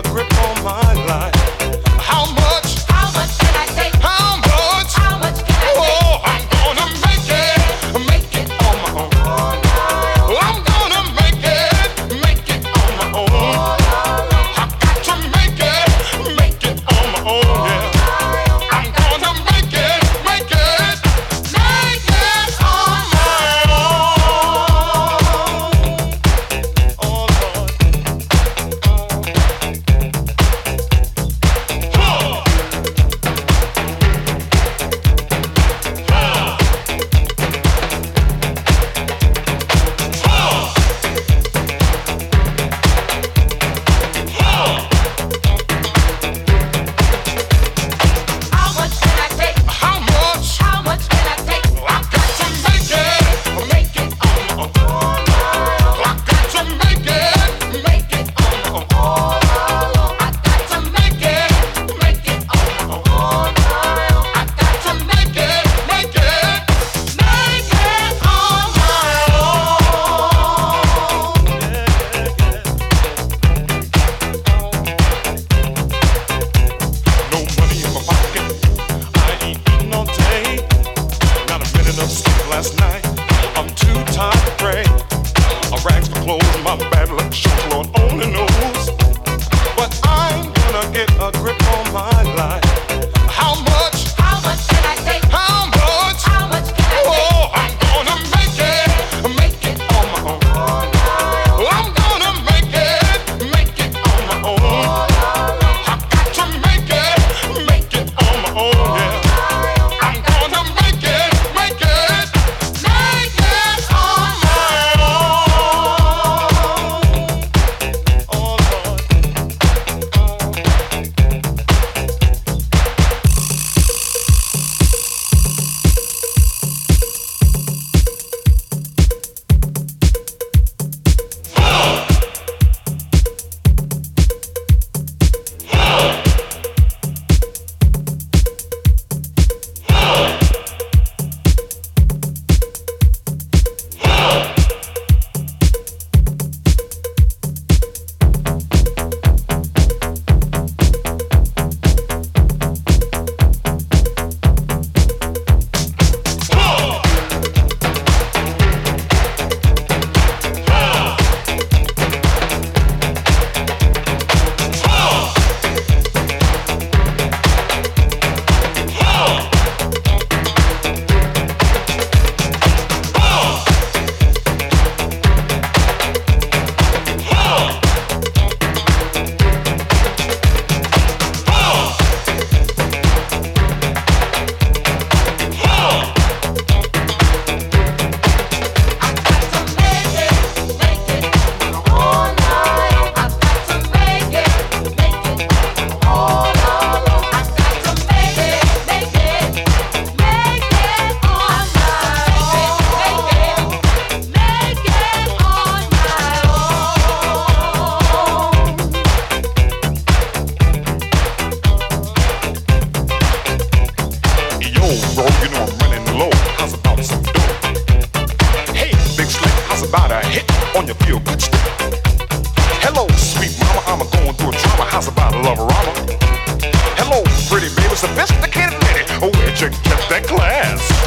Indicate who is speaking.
Speaker 1: grip on my life. How much?
Speaker 2: How much can I take?
Speaker 1: How much?
Speaker 2: How much can I take?
Speaker 1: Oh, I'm gonna make it on my own. I'm gonna make it on my own. I got to make it on my own. Yeah. I'm gonna make it on my own. Oh Lord.
Speaker 2: How much can I take?
Speaker 1: How much?
Speaker 2: How much can I take?
Speaker 1: I got to make it on my own. I got to make it on my own. I got to make it on my own. I got to make it on my own. No money in my pocket, I ain't eating all day. Not a minute of sleep last night, I'm too tired to pray. I rags for clothes, my bad luck shows, Lord only knows. But I'm gonna get a grip on my life. How much?
Speaker 2: How much can I take?
Speaker 1: How much?
Speaker 2: How much can I take?
Speaker 1: Oh, I'm gonna make it on my own. I'm gonna make it on my own. I got to make it on my own. Yeah. I'm gonna make it on my own. Oh Lord. Bro, you know I'm running low. How's about some dope? Hey, Big Slick, how's about a hit on your feel good stick? Hello, sweet mama, I'm going through a trauma. How's about a lover-rama? Hello, pretty baby, sophisticated lady. Oh, where'd you get that class?